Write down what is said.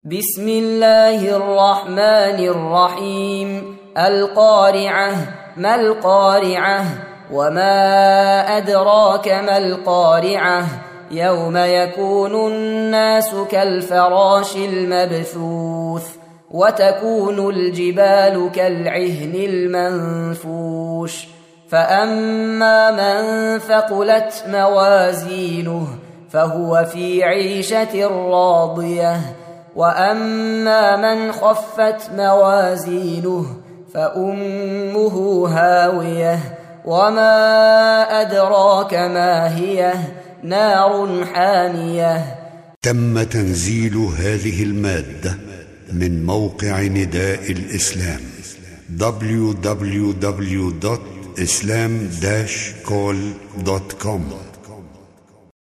بسم الله الرحمن الرحيم. القارعة. ما القارعة؟ وما أدراك ما القارعة؟ يوم يكون الناس كالفراش المبثوث وتكون الجبال كالعهن المنفوش. فأما من ثقلت موازينه فهو في عيشة راضية، وأما من خفت موازينه فأمه هاوية، وما أدراك ما هي، نار حامية. تم تنزيل هذه المادة من موقع نداء الإسلام www.islam-call.com